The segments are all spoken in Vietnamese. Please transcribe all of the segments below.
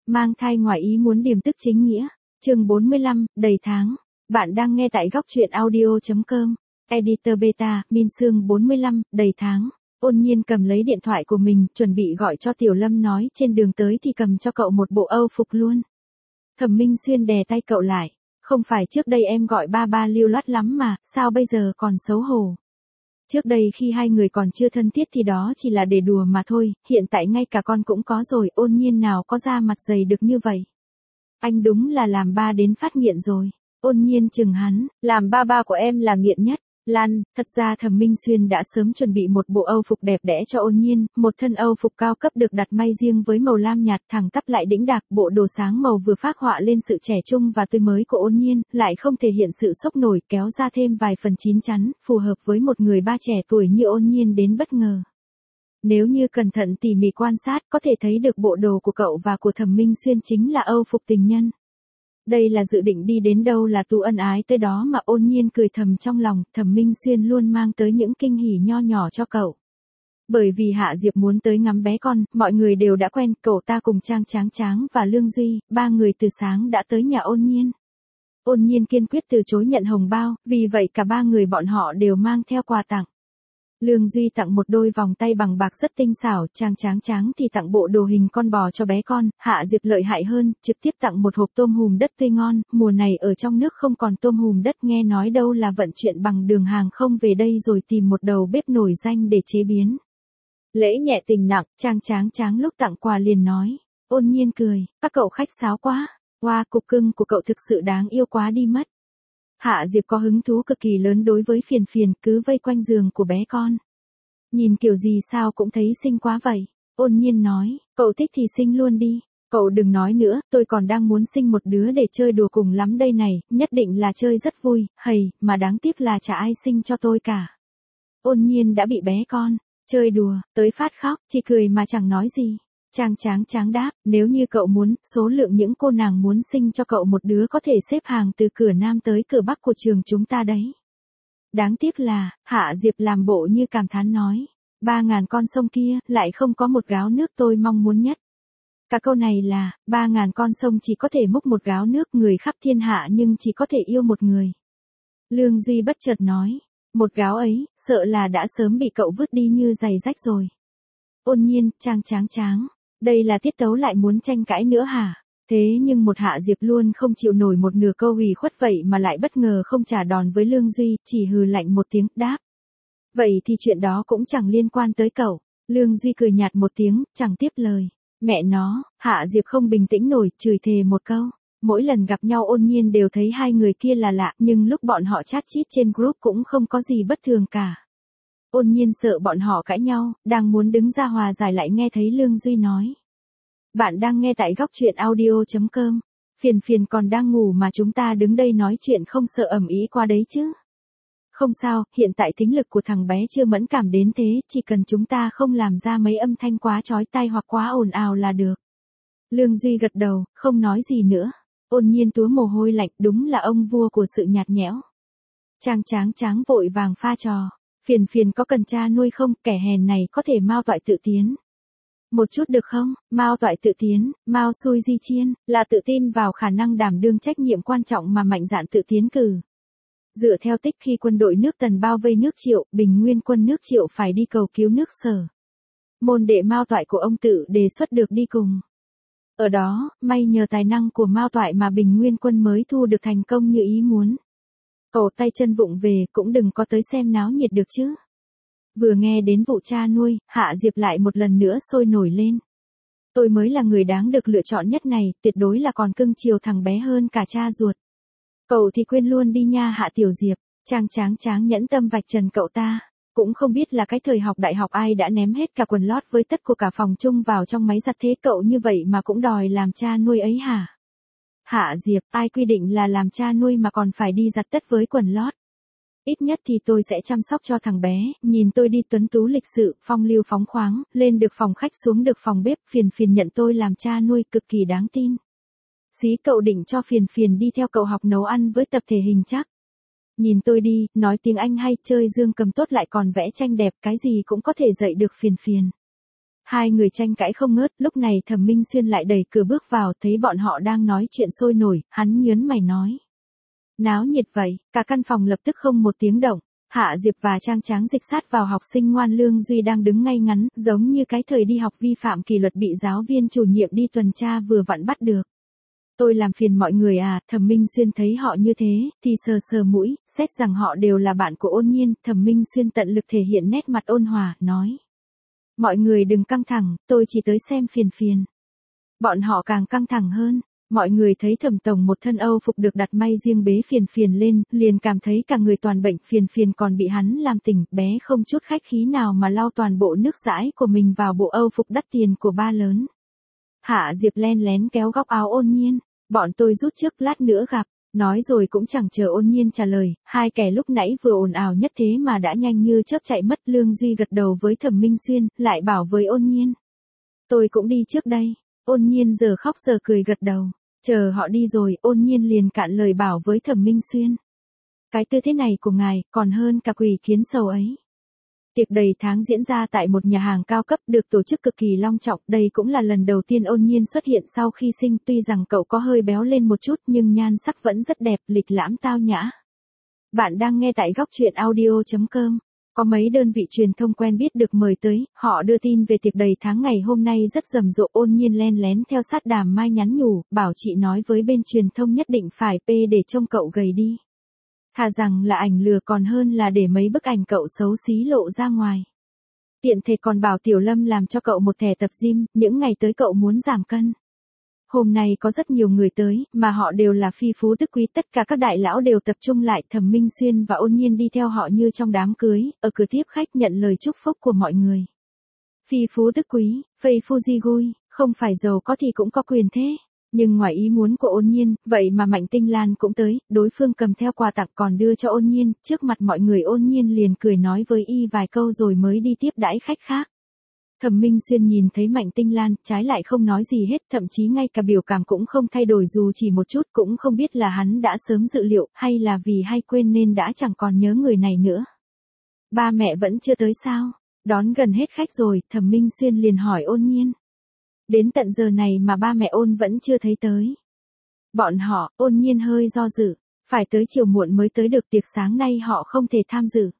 mang thai ngoài ý muốn điềm tức chính nghĩa. Chương 45, đầy tháng. Bạn đang nghe tại góc truyện audio.com. Editor Beta, Min Sương 45, đầy tháng. Ôn Nhiên cầm lấy điện thoại của mình, chuẩn bị gọi cho Tiểu Lâm nói trên đường tới thì cầm cho cậu một bộ Âu phục luôn. Thẩm Minh Xuyên đè tay cậu lại. Không phải trước đây em gọi ba ba lưu loát lắm mà, sao bây giờ còn xấu hổ. Trước đây khi hai người còn chưa thân thiết thì đó chỉ là để đùa mà thôi, hiện tại ngay cả con cũng có rồi, Ôn Nhiên nào có da mặt dày được như vậy. Anh đúng là làm ba đến phát nghiện rồi. Ôn Nhiên chừng hắn, làm ba của em là nghiện nhất. Lan, thật ra Thẩm Minh Xuyên đã sớm chuẩn bị một bộ Âu phục đẹp đẽ cho Ôn Nhiên, một thân Âu phục cao cấp được đặt may riêng với màu lam nhạt thẳng tắp lại đĩnh đạc, bộ đồ sáng màu vừa phác họa lên sự trẻ trung và tươi mới của Ôn Nhiên, lại không thể hiện sự sốc nổi, kéo ra thêm vài phần chín chắn, phù hợp với một người ba trẻ tuổi như Ôn Nhiên đến bất ngờ. Nếu như cẩn thận tỉ mỉ quan sát, có thể thấy được bộ đồ của cậu và của Thẩm Minh Xuyên chính là Âu phục tình nhân. Đây là dự định đi đến đâu là tu ân ái tới đó mà. Ôn Nhiên cười thầm trong lòng, Thẩm Minh Xuyên luôn mang tới những kinh hỉ nho nhỏ cho cậu. Bởi vì Hạ Diệp muốn tới ngắm bé con, mọi người đều đã quen, cậu ta cùng Trang Tráng Tráng và Lương Duy, ba người từ sáng đã tới nhà Ôn Nhiên. Ôn Nhiên kiên quyết từ chối nhận hồng bao, vì vậy cả ba người bọn họ đều mang theo quà tặng. Lương Duy tặng một đôi vòng tay bằng bạc rất tinh xảo, Trang Tráng Tráng thì tặng bộ đồ hình con bò cho bé con, Hạ Diệp lợi hại hơn, trực tiếp tặng một hộp tôm hùm đất tươi ngon, mùa này ở trong nước không còn tôm hùm đất, nghe nói đâu là vận chuyển bằng đường hàng không về đây rồi tìm một đầu bếp nổi danh để chế biến. Lễ nhẹ tình nặng, Trang Tráng Tráng lúc tặng quà liền nói. Ôn Nhiên cười, các cậu khách sáo quá, wow, cục cưng của cậu thực sự đáng yêu quá đi mất. Hạ Diệp có hứng thú cực kỳ lớn đối với Phiền Phiền, cứ vây quanh giường của bé con. Nhìn kiểu gì sao cũng thấy xinh quá vậy. Ôn Nhiên nói, cậu thích thì sinh luôn đi. Cậu đừng nói nữa, tôi còn đang muốn sinh một đứa để chơi đùa cùng lắm đây này, nhất định là chơi rất vui, hầy, mà đáng tiếc là chả ai sinh cho tôi cả. Ôn Nhiên đã bị bé con chơi đùa tới phát khóc, chỉ cười mà chẳng nói gì. Trang Tráng Tráng đáp, nếu như cậu muốn, số lượng những cô nàng muốn sinh cho cậu một đứa có thể xếp hàng từ cửa Nam tới cửa Bắc của trường chúng ta đấy. Đáng tiếc là, Hạ Diệp làm bộ như cảm thán nói, 3.000 con sông kia, lại không có một gáo nước tôi mong muốn nhất. Cả câu này là, 3.000 con sông chỉ có thể múc một gáo nước, người khắp thiên hạ nhưng chỉ có thể yêu một người. Lương Duy bất chợt nói, một gáo ấy, sợ là đã sớm bị cậu vứt đi như giày rách rồi. Ôn Nhiên, Trang Tráng Tráng, đây là tiết tấu lại muốn tranh cãi nữa hả? Thế nhưng một Hạ Diệp luôn không chịu nổi một nửa câu ủy khuất vậy mà lại bất ngờ không trả đòn với Lương Duy, chỉ hừ lạnh một tiếng, đáp. Vậy thì chuyện đó cũng chẳng liên quan tới cậu. Lương Duy cười nhạt một tiếng, chẳng tiếp lời. Mẹ nó, Hạ Diệp không bình tĩnh nổi, chửi thề một câu. Mỗi lần gặp nhau Ôn Nhiên đều thấy hai người kia là lạ, nhưng lúc bọn họ chat chít trên group cũng không có gì bất thường cả. Ôn Nhiên sợ bọn họ cãi nhau, đang muốn đứng ra hòa giải lại nghe thấy Lương Duy nói. Bạn đang nghe tại góc truyện audio.com. Phiền Phiền còn đang ngủ mà chúng ta đứng đây nói chuyện không sợ ầm ĩ qua đấy chứ. Không sao, hiện tại thính lực của thằng bé chưa mẫn cảm đến thế, chỉ cần chúng ta không làm ra mấy âm thanh quá chói tai hoặc quá ồn ào là được. Lương Duy gật đầu, không nói gì nữa. Ôn Nhiên túa mồ hôi lạnh, đúng là ông vua của sự nhạt nhẽo. Trang Tráng Tráng vội vàng pha trò. Phiền Phiền có cần cha nuôi không, kẻ hèn này có thể Mao Toại tự tiến. Một chút được không? Mao Toại tự tiến, Mao Xui Di Chiên, là tự tin vào khả năng đảm đương trách nhiệm quan trọng mà mạnh dạn tự tiến cử. Dựa theo tích khi quân đội nước Tần bao vây nước Triệu, Bình Nguyên quân nước Triệu phải đi cầu cứu nước Sở. Môn đệ Mao Toại của ông tự đề xuất được đi cùng. Ở đó, may nhờ tài năng của Mao Toại mà Bình Nguyên quân mới thu được thành công như ý muốn. Cậu tay chân vụng về, cũng đừng có tới xem náo nhiệt được chứ. Vừa nghe đến vụ cha nuôi, Hạ Diệp lại một lần nữa sôi nổi lên. Tôi mới là người đáng được lựa chọn nhất này, tuyệt đối là còn cưng chiều thằng bé hơn cả cha ruột. Cậu thì quên luôn đi nha Hạ Tiểu Diệp. Trang Tráng Tráng nhẫn tâm vạch trần cậu ta. Cũng không biết là cái thời học đại học ai đã ném hết cả quần lót với tất của cả phòng chung vào trong máy giặt thế cậu như vậy mà cũng đòi làm cha nuôi ấy hả? Hạ Diệp, ai quy định là làm cha nuôi mà còn phải đi giặt tất với quần lót? Ít nhất thì tôi sẽ chăm sóc cho thằng bé, nhìn tôi đi tuấn tú lịch sự, phong lưu phóng khoáng, lên được phòng khách xuống được phòng bếp, Phiền Phiền nhận tôi làm cha nuôi cực kỳ đáng tin. Xí cậu định cho Phiền Phiền đi theo cậu học nấu ăn với tập thể hình chắc. Nhìn tôi đi, nói tiếng Anh hay, chơi dương cầm tốt lại còn vẽ tranh đẹp, cái gì cũng có thể dạy được Phiền Phiền. Hai người tranh cãi không ngớt, lúc này Thẩm Minh Xuyên lại đẩy cửa bước vào, thấy bọn họ đang nói chuyện sôi nổi, hắn nhớn mày nói. Náo nhiệt vậy, cả căn phòng lập tức không một tiếng động. Hạ Diệp và Trang Tráng dịch sát vào học sinh ngoan Lương Duy đang đứng ngay ngắn, giống như cái thời đi học vi phạm kỷ luật bị giáo viên chủ nhiệm đi tuần tra vừa vặn bắt được. Tôi làm phiền mọi người à, Thẩm Minh Xuyên thấy họ như thế, thì sờ sờ mũi, xét rằng họ đều là bạn của Ôn Nhiên, Thẩm Minh Xuyên tận lực thể hiện nét mặt ôn hòa, nói. Mọi người đừng căng thẳng, tôi chỉ tới xem phiền phiền. Bọn họ càng căng thẳng hơn. Mọi người thấy Thẩm tổng một thân Âu phục được đặt may riêng bế phiền phiền lên, liền cảm thấy cả người toàn bệnh, phiền phiền còn bị hắn làm tỉnh, bé không chút khách khí nào mà lau toàn bộ nước dãi của mình vào bộ Âu phục đắt tiền của ba lớn. Hạ Diệp len lén kéo góc áo Ôn Nhiên, bọn tôi rút trước lát nữa gặp, nói rồi cũng chẳng chờ Ôn Nhiên trả lời, hai kẻ lúc nãy vừa ồn ào nhất thế mà đã nhanh như chớp chạy mất. Lương Duy gật đầu với Thẩm Minh Xuyên, lại bảo với Ôn Nhiên. Tôi cũng đi trước đây. Ôn Nhiên giờ khóc giờ cười gật đầu. Chờ họ đi rồi, Ôn Nhiên liền cạn lời bảo với Thẩm Minh Xuyên. Cái tư thế này của ngài, còn hơn cả quỷ kiến sầu ấy. Tiệc đầy tháng diễn ra tại một nhà hàng cao cấp được tổ chức cực kỳ long trọng. Đây cũng là lần đầu tiên Ôn Nhiên xuất hiện sau khi sinh. Tuy rằng cậu có hơi béo lên một chút nhưng nhan sắc vẫn rất đẹp, lịch lãm tao nhã. Bạn đang nghe tại góc truyện audio.com. Có mấy đơn vị truyền thông quen biết được mời tới, họ đưa tin về tiệc đầy tháng ngày hôm nay rất rầm rộ. Ôn Nhiên len lén theo sát Đàm Mai nhắn nhủ, bảo chị nói với bên truyền thông nhất định phải pê để trông cậu gầy đi. Thà rằng là ảnh lừa còn hơn là để mấy bức ảnh cậu xấu xí lộ ra ngoài. Tiện thể còn bảo Tiểu Lâm làm cho cậu một thẻ tập gym, những ngày tới cậu muốn giảm cân. Hôm nay có rất nhiều người tới, mà họ đều là phi phú tức quý, tất cả các đại lão đều tập trung lại. Thẩm Minh Xuyên và Ôn Nhiên đi theo họ như trong đám cưới, ở cửa tiếp khách nhận lời chúc phúc của mọi người. Phi phú tức quý, phây Fuji gui, không phải giàu có thì cũng có quyền thế. Nhưng ngoài ý muốn của Ôn Nhiên, vậy mà Mạnh Tinh Lan cũng tới, đối phương cầm theo quà tặng còn đưa cho Ôn Nhiên, trước mặt mọi người Ôn Nhiên liền cười nói với y vài câu rồi mới đi tiếp đãi khách khác. Thẩm Minh Xuyên nhìn thấy Mạnh Tinh Lan, trái lại không nói gì hết, thậm chí ngay cả biểu cảm cũng không thay đổi dù chỉ một chút, cũng không biết là hắn đã sớm dự liệu, hay là vì hay quên nên đã chẳng còn nhớ người này nữa. Ba mẹ vẫn chưa tới sao? Đón gần hết khách rồi, Thẩm Minh Xuyên liền hỏi Ôn Nhiên. Đến tận giờ này mà ba mẹ Ôn vẫn chưa thấy tới. Bọn họ, Ôn Nhiên hơi do dự, phải tới chiều muộn mới tới được, tiệc sáng nay họ không thể tham dự.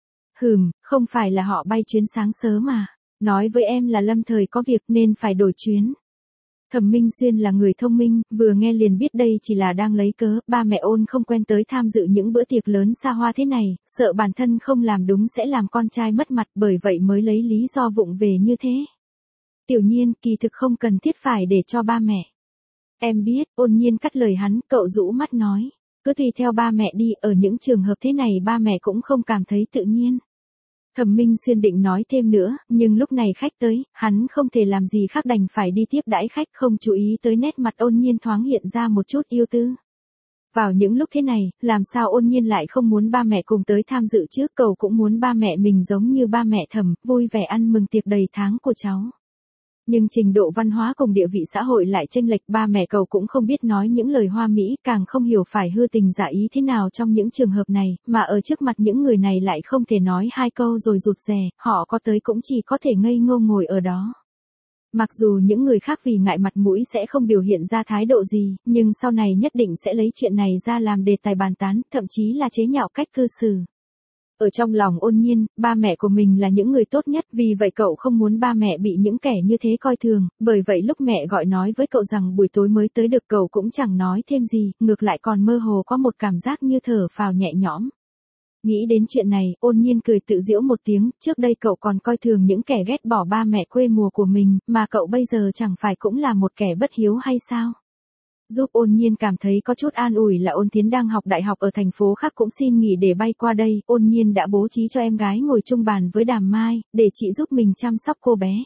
Không phải là họ bay chuyến sáng sớm mà. Nói với em là lâm thời có việc nên phải đổi chuyến. Thẩm Minh Xuyên là người thông minh, vừa nghe liền biết đây chỉ là đang lấy cớ, ba mẹ Ôn không quen tới tham dự những bữa tiệc lớn xa hoa thế này, sợ bản thân không làm đúng sẽ làm con trai mất mặt, bởi vậy mới lấy lý do vụng về như thế. Tiểu Nhiên, kỳ thực không cần thiết phải để cho ba mẹ. Em biết, Ôn Nhiên cắt lời hắn, cậu rũ mắt nói. Cứ tùy theo ba mẹ đi, ở những trường hợp thế này ba mẹ cũng không cảm thấy tự nhiên. Thẩm Minh Xuyên định nói thêm nữa, nhưng lúc này khách tới, hắn không thể làm gì khác đành phải đi tiếp đãi khách, không chú ý tới nét mặt Ôn Nhiên thoáng hiện ra một chút yêu tư. Vào những lúc thế này, làm sao Ôn Nhiên lại không muốn ba mẹ cùng tới tham dự chứ, cậu cũng muốn ba mẹ mình giống như ba mẹ Thẩm, vui vẻ ăn mừng tiệc đầy tháng của cháu. Nhưng trình độ văn hóa cùng địa vị xã hội lại chênh lệch, ba mẹ cậu cũng không biết nói những lời hoa mỹ, càng không hiểu phải hư tình giả ý thế nào trong những trường hợp này, mà ở trước mặt những người này lại không thể nói hai câu rồi rụt rè, họ có tới cũng chỉ có thể ngây ngô ngồi ở đó. Mặc dù những người khác vì ngại mặt mũi sẽ không biểu hiện ra thái độ gì, nhưng sau này nhất định sẽ lấy chuyện này ra làm đề tài bàn tán, thậm chí là chế nhạo cách cư xử. Ở trong lòng Ôn Nhiên, ba mẹ của mình là những người tốt nhất, vì vậy cậu không muốn ba mẹ bị những kẻ như thế coi thường, bởi vậy lúc mẹ gọi nói với cậu rằng buổi tối mới tới được cậu cũng chẳng nói thêm gì, ngược lại còn mơ hồ có một cảm giác như thở phào nhẹ nhõm. Nghĩ đến chuyện này, Ôn Nhiên cười tự giễu một tiếng, trước đây cậu còn coi thường những kẻ ghét bỏ ba mẹ quê mùa của mình, mà cậu bây giờ chẳng phải cũng là một kẻ bất hiếu hay sao? Giúp Ôn Nhiên cảm thấy có chút an ủi là Ôn Thiến đang học đại học ở thành phố khác cũng xin nghỉ để bay qua đây, Ôn Nhiên đã bố trí cho em gái ngồi chung bàn với Đàm Mai, để chị giúp mình chăm sóc cô bé.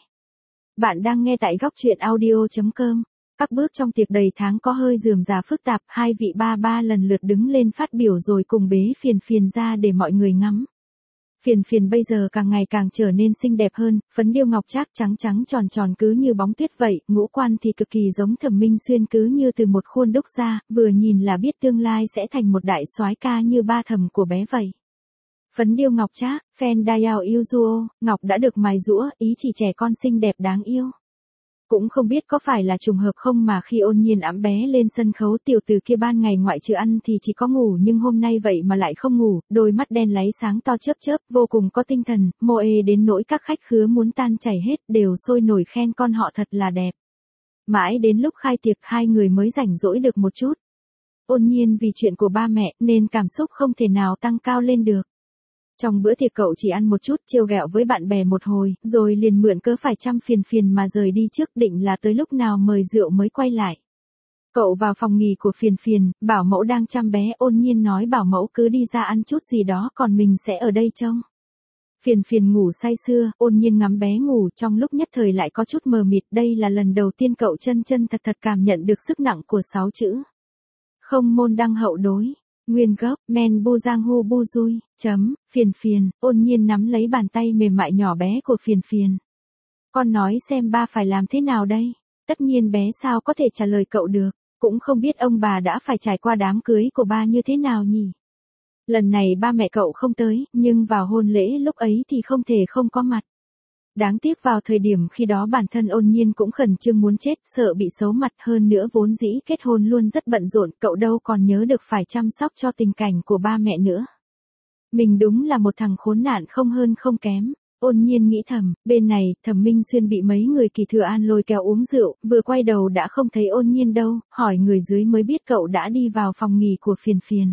Bạn đang nghe tại góc truyện audio.com. Các bước trong tiệc đầy tháng có hơi rườm rà phức tạp, hai vị ba lần lượt đứng lên phát biểu rồi cùng bế Phiền Phiền ra để mọi người ngắm. Phiền Phiền bây giờ càng ngày càng trở nên xinh đẹp hơn, phấn điêu ngọc trác trắng trắng tròn tròn cứ như bóng tuyết vậy, ngũ quan thì cực kỳ giống Thẩm Minh Xuyên cứ như từ một khuôn đúc ra, vừa nhìn là biết tương lai sẽ thành một đại soái ca như ba Thẩm của bé vậy. Phấn điêu ngọc trác, fan Dayao Yuzuo, ngọc đã được mài giũa, ý chỉ trẻ con xinh đẹp đáng yêu. Cũng không biết có phải là trùng hợp không mà khi Ôn Nhiên ẵm bé lên sân khấu tiểu tử kia ban ngày ngoại trừ ăn thì chỉ có ngủ nhưng hôm nay vậy mà lại không ngủ, đôi mắt đen láy sáng to chớp chớp, vô cùng có tinh thần, mô ê đến nỗi các khách khứa muốn tan chảy hết đều sôi nổi khen con họ thật là đẹp. Mãi đến lúc khai tiệc hai người mới rảnh rỗi được một chút. Ôn Nhiên vì chuyện của ba mẹ nên cảm xúc không thể nào tăng cao lên được. Trong bữa tiệc cậu chỉ ăn một chút trêu ghẹo với bạn bè một hồi, rồi liền mượn cớ phải chăm phiền phiền mà rời đi trước định là tới lúc nào mời rượu mới quay lại. Cậu vào phòng nghỉ của phiền phiền, bảo mẫu đang chăm bé, Ôn Nhiên nói bảo mẫu cứ đi ra ăn chút gì đó còn mình sẽ ở đây trông. Phiền phiền ngủ say sưa, Ôn Nhiên ngắm bé ngủ trong lúc nhất thời lại có chút mờ mịt, đây là lần đầu tiên cậu chân chân thật thật cảm nhận được sức nặng của 6 chữ. Không môn đăng hậu đối. Nguyên gốc, men bu giang hu bu dui, phiền phiền, Ôn Nhiên nắm lấy bàn tay mềm mại nhỏ bé của phiền phiền. Con nói xem ba phải làm thế nào đây? Tất nhiên bé sao có thể trả lời cậu được, cũng không biết ông bà đã phải trải qua đám cưới của ba như thế nào nhỉ? Lần này ba mẹ cậu không tới, nhưng vào hôn lễ lúc ấy thì không thể không có mặt. Đáng tiếc vào thời điểm khi đó bản thân Ôn Nhiên cũng khẩn trương muốn chết, sợ bị xấu mặt hơn nữa vốn dĩ kết hôn luôn rất bận rộn, cậu đâu còn nhớ được phải chăm sóc cho tình cảnh của ba mẹ nữa. Mình đúng là một thằng khốn nạn không hơn không kém. Ôn Nhiên nghĩ thầm, bên này, Thẩm Minh Xuyên bị mấy người Kỳ Thừa An lôi kéo uống rượu, vừa quay đầu đã không thấy Ôn Nhiên đâu, hỏi người dưới mới biết cậu đã đi vào phòng nghỉ của phiền phiền.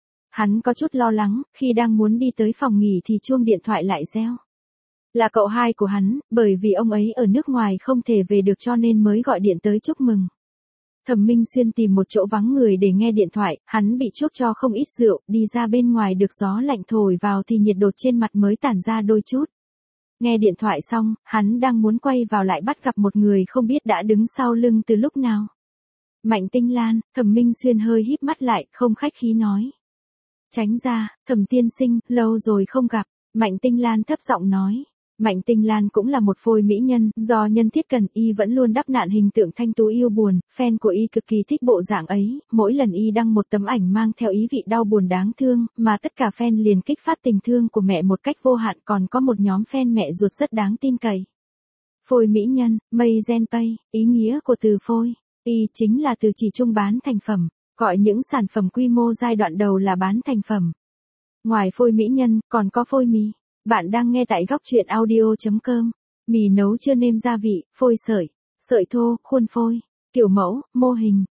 Hắn có chút lo lắng, khi đang muốn đi tới phòng nghỉ thì chuông điện thoại lại reo. Là cậu hai của hắn, bởi vì ông ấy ở nước ngoài không thể về được cho nên mới gọi điện tới chúc mừng. Thẩm Minh Xuyên tìm một chỗ vắng người để nghe điện thoại, hắn bị chuốc cho không ít rượu, đi ra bên ngoài được gió lạnh thổi vào thì nhiệt độ trên mặt mới tản ra đôi chút. Nghe điện thoại xong, hắn đang muốn quay vào lại bắt gặp một người không biết đã đứng sau lưng từ lúc nào. Mạnh Tinh Lan, Thẩm Minh Xuyên hơi híp mắt lại, không khách khí nói. Tránh ra, Thẩm tiên sinh, lâu rồi không gặp, Mạnh Tinh Lan thấp giọng nói. Mạnh Tinh Lan cũng là một phôi mỹ nhân, do nhân thiết cần y vẫn luôn đắp nặn hình tượng thanh tú yêu buồn, fan của y cực kỳ thích bộ dạng ấy, mỗi lần y đăng một tấm ảnh mang theo ý vị đau buồn đáng thương, mà tất cả fan liền kích phát tình thương của mẹ một cách vô hạn, còn có một nhóm fan mẹ ruột rất đáng tin cậy. Phôi mỹ nhân, Mây Gen Pay, ý nghĩa của từ phôi, y chính là từ chỉ chung bán thành phẩm, gọi những sản phẩm quy mô giai đoạn đầu là bán thành phẩm. Ngoài phôi mỹ nhân, còn có phôi mì. Bạn đang nghe tại góc truyện audio.com. Mì nấu chưa nêm gia vị, phôi sợi, sợi thô, khuôn phôi, kiểu mẫu, mô hình,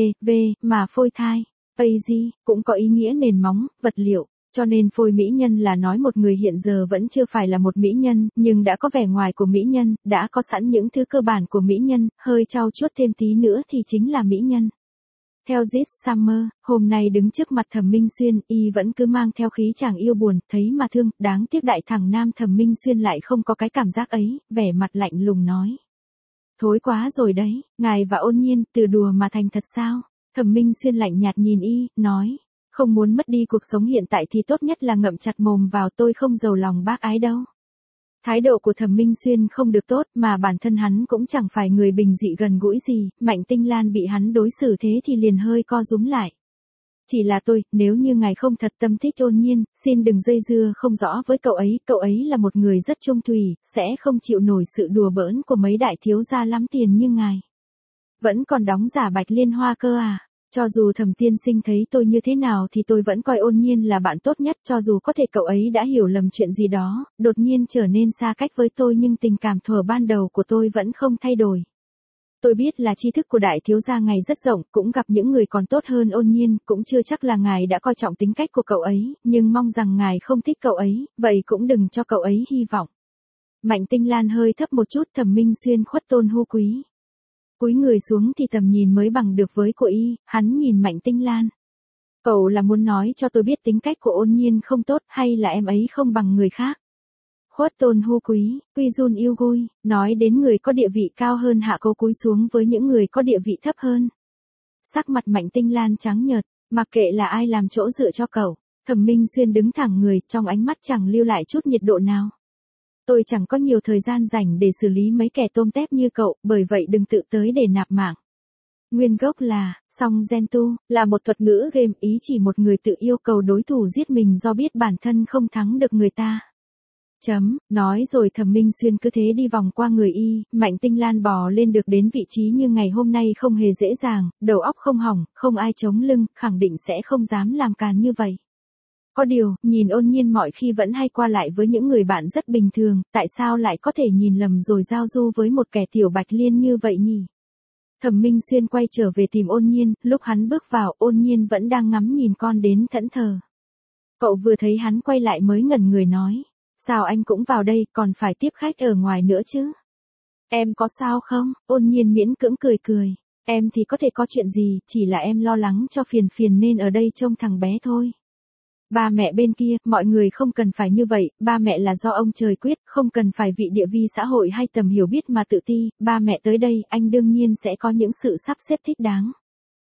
mà phôi thai, AZ, cũng có ý nghĩa nền móng, vật liệu. Cho nên phôi mỹ nhân là nói một người hiện giờ vẫn chưa phải là một mỹ nhân, nhưng đã có vẻ ngoài của mỹ nhân, đã có sẵn những thứ cơ bản của mỹ nhân, hơi trau chuốt thêm tí nữa thì chính là mỹ nhân. Theo This Summer, hôm nay đứng trước mặt Thẩm Minh Xuyên, y vẫn cứ mang theo khí chàng yêu buồn, thấy mà thương, đáng tiếc đại thằng nam Thẩm Minh Xuyên lại không có cái cảm giác ấy, vẻ mặt lạnh lùng nói. Thối quá rồi đấy, ngài và Ôn Nhiên, từ đùa mà thành thật sao? Thẩm Minh Xuyên lạnh nhạt nhìn y, nói, không muốn mất đi cuộc sống hiện tại thì tốt nhất là ngậm chặt mồm vào, tôi không giàu lòng bác ái đâu. Thái độ của Thẩm Minh Xuyên không được tốt mà bản thân hắn cũng chẳng phải người bình dị gần gũi gì, Mạnh Tinh Lan bị hắn đối xử thế thì liền hơi co rúm lại. Chỉ là tôi, nếu như ngài không thật tâm thích Ôn Nhiên, xin đừng dây dưa không rõ với cậu ấy là một người rất trung thủy, sẽ không chịu nổi sự đùa bỡn của mấy đại thiếu gia lắm tiền như ngài. Vẫn còn đóng giả Bạch Liên Hoa cơ à? Cho dù Thẩm tiên sinh thấy tôi như thế nào thì tôi vẫn coi Ôn Nhiên là bạn tốt nhất, cho dù có thể cậu ấy đã hiểu lầm chuyện gì đó, đột nhiên trở nên xa cách với tôi nhưng tình cảm thuở ban đầu của tôi vẫn không thay đổi. Tôi biết là tri thức của đại thiếu gia ngài rất rộng, cũng gặp những người còn tốt hơn Ôn Nhiên, cũng chưa chắc là ngài đã coi trọng tính cách của cậu ấy, nhưng mong rằng ngài không thích cậu ấy, vậy cũng đừng cho cậu ấy hy vọng. Mạnh Tinh Lan hơi thấp một chút, Thẩm Minh Xuyên khuất tôn hô quý. Cúi người xuống thì tầm nhìn mới bằng được với của y, hắn nhìn Mạnh Tinh Lan. Cậu là muốn nói cho tôi biết tính cách của Ôn Nhiên không tốt hay là em ấy không bằng người khác? Khuất tôn hô quý, quy dun yêu gui, nói đến người có địa vị cao hơn hạ câu cúi xuống với những người có địa vị thấp hơn. Sắc mặt Mạnh Tinh Lan trắng nhợt, mặc kệ là ai làm chỗ dựa cho cậu, Thẩm Minh Xuyên đứng thẳng người, trong ánh mắt chẳng lưu lại chút nhiệt độ nào. Tôi chẳng có nhiều thời gian rảnh để xử lý mấy kẻ tôm tép như cậu, bởi vậy đừng tự tới để nạp mạng. Nguyên gốc là, song gen tu, là một thuật ngữ game ý chỉ một người tự yêu cầu đối thủ giết mình do biết bản thân không thắng được người ta. Nói rồi Thẩm Minh Xuyên cứ thế đi vòng qua người y, Mạnh Tinh Lan bò lên được đến vị trí như ngày hôm nay không hề dễ dàng, đầu óc không hỏng, không ai chống lưng, khẳng định sẽ không dám làm càn như vậy. Có điều, nhìn Ôn Nhiên mọi khi vẫn hay qua lại với những người bạn rất bình thường, tại sao lại có thể nhìn lầm rồi giao du với một kẻ tiểu bạch liên như vậy nhỉ? Thẩm Minh Xuyên quay trở về tìm Ôn Nhiên, lúc hắn bước vào, Ôn Nhiên vẫn đang ngắm nhìn con đến thẫn thờ. Cậu vừa thấy hắn quay lại mới ngẩn người nói, sao anh cũng vào đây, còn phải tiếp khách ở ngoài nữa chứ? Em có sao không? Ôn Nhiên miễn cưỡng cười cười. Em thì có thể có chuyện gì, chỉ là em lo lắng cho Phiền Phiền nên ở đây trông thằng bé thôi. Ba mẹ bên kia, mọi người không cần phải như vậy, ba mẹ là do ông trời quyết, không cần phải vị địa vi xã hội hay tầm hiểu biết mà tự ti, ba mẹ tới đây, anh đương nhiên sẽ có những sự sắp xếp thích đáng.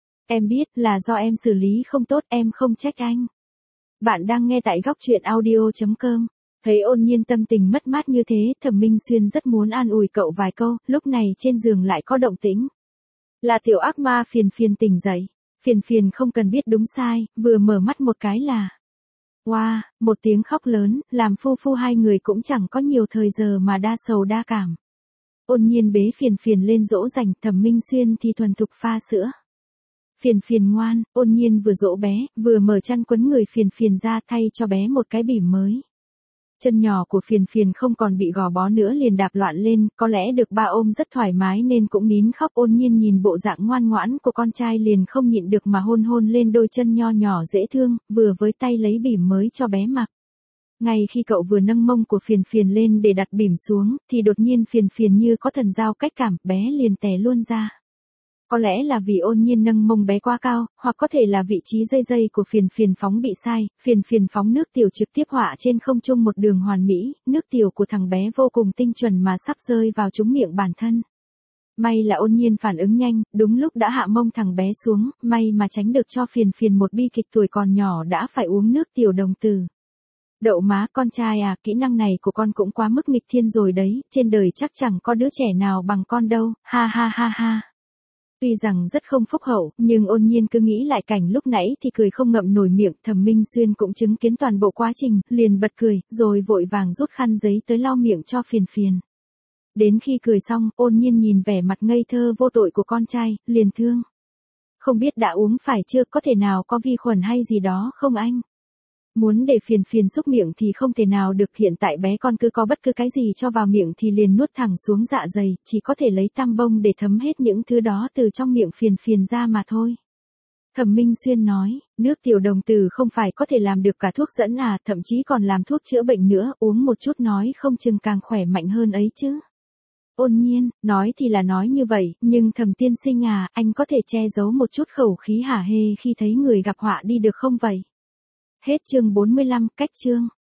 Em biết là do em xử lý không tốt, em không trách anh. Bạn đang nghe tại góc truyện audio.com. Thấy Ôn Nhiên tâm tình mất mát như thế, Thẩm Minh Xuyên rất muốn an ủi cậu vài câu, lúc này trên giường lại có động tĩnh. Là tiểu ác ma Phiền Phiền tỉnh dậy. Phiền Phiền không cần biết đúng sai, vừa mở mắt một cái là wow, một tiếng khóc lớn, làm phu phu hai người cũng chẳng có nhiều thời giờ mà đa sầu đa cảm. Ôn Nhiên bế Phiền Phiền lên dỗ dành, Thẩm Minh Xuyên thì thuần thục pha sữa. Phiền Phiền ngoan, Ôn Nhiên vừa dỗ bé, vừa mở chăn quấn người Phiền Phiền ra thay cho bé một cái bỉm mới. Chân nhỏ của Phiền Phiền không còn bị gò bó nữa liền đạp loạn lên, có lẽ được ba ôm rất thoải mái nên cũng nín khóc. Ôn Nhiên nhìn bộ dạng ngoan ngoãn của con trai liền không nhịn được mà hôn hôn lên đôi chân nho nhỏ dễ thương, vừa với tay lấy bỉm mới cho bé mặc. Ngay khi cậu vừa nâng mông của Phiền Phiền lên để đặt bỉm xuống, thì đột nhiên Phiền Phiền như có thần giao cách cảm, bé liền tè luôn ra. Có lẽ là vì Ôn Nhiên nâng mông bé quá cao, hoặc có thể là vị trí dây của Phiền Phiền phóng bị sai, Phiền Phiền phóng nước tiểu trực tiếp họa trên không trung một đường hoàn mỹ, nước tiểu của thằng bé vô cùng tinh chuẩn mà sắp rơi vào trúng miệng bản thân. May là Ôn Nhiên phản ứng nhanh, đúng lúc đã hạ mông thằng bé xuống, may mà tránh được cho Phiền Phiền một bi kịch tuổi còn nhỏ đã phải uống nước tiểu đồng tử. Đậu má con trai à, kỹ năng này của con cũng quá mức nghịch thiên rồi đấy, trên đời chắc chẳng có đứa trẻ nào bằng con đâu, ha ha ha ha. Tuy rằng rất không phúc hậu, nhưng Ôn Nhiên cứ nghĩ lại cảnh lúc nãy thì cười không ngậm nổi miệng. Thẩm Minh Xuyên cũng chứng kiến toàn bộ quá trình, liền bật cười, rồi vội vàng rút khăn giấy tới lau miệng cho Phiền Phiền. Đến khi cười xong, Ôn Nhiên nhìn vẻ mặt ngây thơ vô tội của con trai, liền thương. Không biết đã uống phải chưa, có thể nào có vi khuẩn hay gì đó không anh? Muốn để Phiền Phiền xúc miệng thì không thể nào được, hiện tại bé con cứ có bất cứ cái gì cho vào miệng thì liền nuốt thẳng xuống dạ dày, chỉ có thể lấy tăm bông để thấm hết những thứ đó từ trong miệng Phiền Phiền ra mà thôi. Thẩm Minh Xuyên nói, nước tiểu đồng tử không phải có thể làm được cả thuốc dẫn à, thậm chí còn làm thuốc chữa bệnh nữa, uống một chút nói không chừng càng khỏe mạnh hơn ấy chứ. Ôn Nhiên, nói thì là nói như vậy, nhưng Thẩm tiên sinh à, anh có thể che giấu một chút khẩu khí hả hê khi thấy người gặp họa đi được không vậy? Hết chương 45, cách chương.